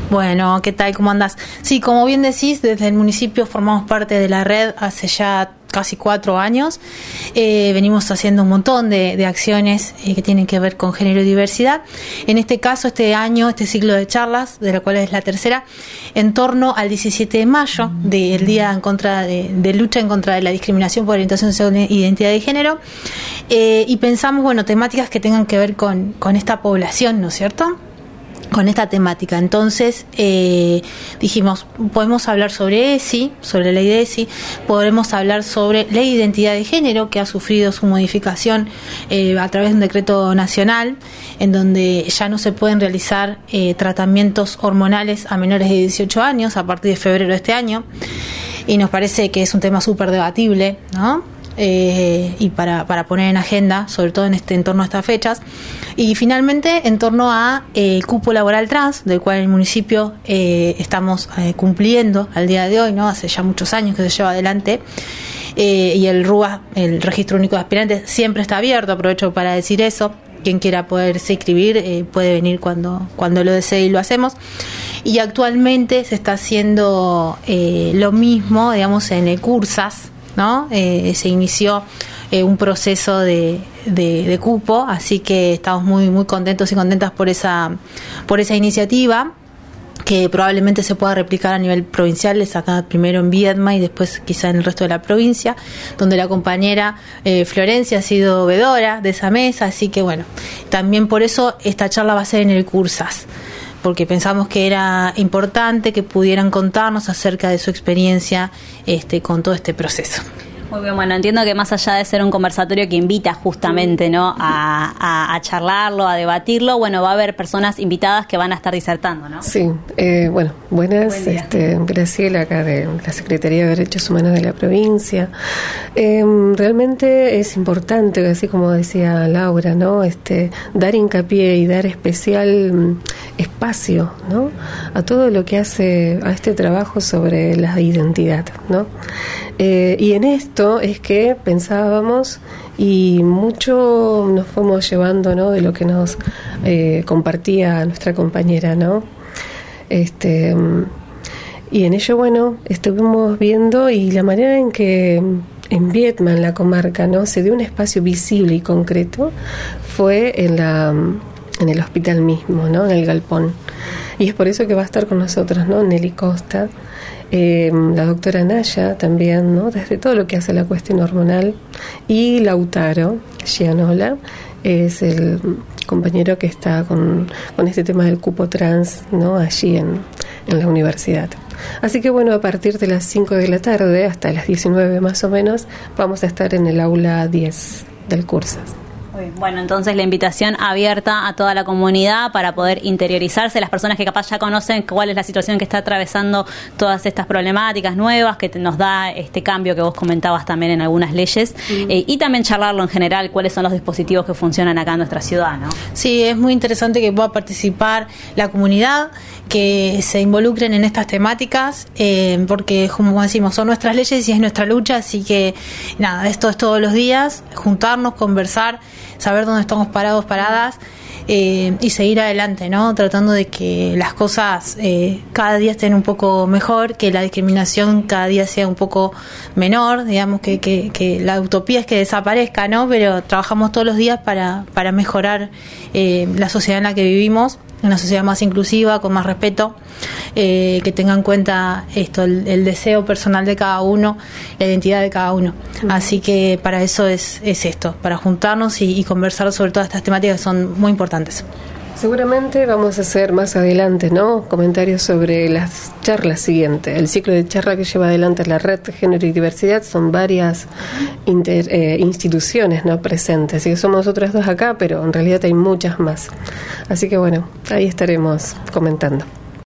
Bueno, ¿qué tal? ¿Cómo andás? Sí, como bien decís, desde el municipio formamos parte de la red hace ya casi 4 años. Venimos haciendo un montón de acciones que tienen que ver con género y diversidad. En este caso, este año, este ciclo de charlas, de la cual es la tercera, en torno al 17 de mayo, del Día en contra de lucha en contra de la discriminación por orientación sexual e identidad de género, y pensamos, bueno, temáticas que tengan que ver con esta población, ¿no es cierto?, con esta temática. Entonces dijimos, podemos hablar sobre ESI, sobre la ley de ESI, podremos hablar sobre ley de identidad de género, que ha sufrido su modificación a través de un decreto nacional, en donde ya no se pueden realizar tratamientos hormonales a menores de 18 años a partir de febrero de este año, y nos parece que es un tema súper debatible, ¿no? Y para poner en agenda, sobre todo en torno a estas fechas. Y finalmente, en torno a el cupo laboral trans, del cual el municipio estamos cumpliendo al día de hoy, ¿no? Hace ya muchos años que se lleva adelante. Y el RUA, el Registro Único de Aspirantes, siempre está abierto. Aprovecho para decir eso. Quien quiera poderse inscribir puede venir cuando lo desee, y lo hacemos. Y actualmente se está haciendo lo mismo, digamos, en el Cursas, ¿no? Se inició un proceso de cupo, así que estamos muy muy contentos y contentas por esa iniciativa, que probablemente se pueda replicar a nivel provincial, es acá primero en Viedma y después quizá en el resto de la provincia, donde la compañera Florencia ha sido veedora de esa mesa, así que bueno, también por eso esta charla va a ser en el Cursas, porque pensamos que era importante que pudieran contarnos acerca de su experiencia con todo este proceso. Muy bien, bueno, entiendo que más allá de ser un conversatorio que invita justamente, ¿no?, a charlarlo, a debatirlo, bueno, va a haber personas invitadas que van a estar disertando, ¿no? Sí, bueno, buenas, Graciela, acá de la Secretaría de Derechos Humanos de la provincia. Realmente es importante, así como decía Laura, ¿no?, dar hincapié y dar especial espacio, ¿no?, a todo lo que hace a este trabajo sobre la identidad, ¿no? Y en esto es que pensábamos y mucho nos fuimos llevando, ¿no?, de lo que nos compartía nuestra compañera, ¿no? Y en ello, bueno, estuvimos viendo y la manera en que en Viedma, en la comarca, ¿no?, se dio un espacio visible y concreto fue en el hospital mismo, ¿no?, en el galpón. Y es por eso que va a estar con nosotros, ¿no?, Nelly Costa, la doctora Naya también, ¿no?, desde todo lo que hace la cuestión hormonal, y Lautaro Gianola es el compañero que está con este tema del cupo trans, ¿no?, allí en la universidad. Así que bueno, a partir de las 5 de la tarde hasta las 19 más o menos vamos a estar en el aula 10 del Cursas. Bueno, entonces la invitación abierta a toda la comunidad para poder interiorizarse, las personas que capaz ya conocen cuál es la situación que está atravesando todas estas problemáticas nuevas que nos da este cambio que vos comentabas también en algunas leyes, y también charlarlo en general, cuáles son los dispositivos que funcionan acá en nuestra ciudad, ¿no? Sí, es muy interesante que pueda participar la comunidad, que se involucren en estas temáticas, porque como decimos, son nuestras leyes y es nuestra lucha, así que nada, esto es todos los días, juntarnos, conversar, saber dónde estamos parados, paradas, y seguir adelante, ¿no? Tratando de que las cosas cada día estén un poco mejor, que la discriminación cada día sea un poco menor, digamos que la utopía es que desaparezca, ¿no? Pero trabajamos todos los días para mejorar la sociedad en la que vivimos, una sociedad más inclusiva, con más respeto, que tenga en cuenta esto, el deseo personal de cada uno, la identidad de cada uno. Así que para eso es esto, para juntarnos y conversar sobre todas estas temáticas que son muy importantes. Seguramente vamos a hacer más adelante, ¿no?, comentarios sobre las charlas siguientes. El ciclo de charla que lleva adelante la Red de Género y Diversidad son varias instituciones, ¿no?, presentes. Así que somos nosotras dos acá, pero en realidad hay muchas más. Así que bueno, ahí estaremos comentando.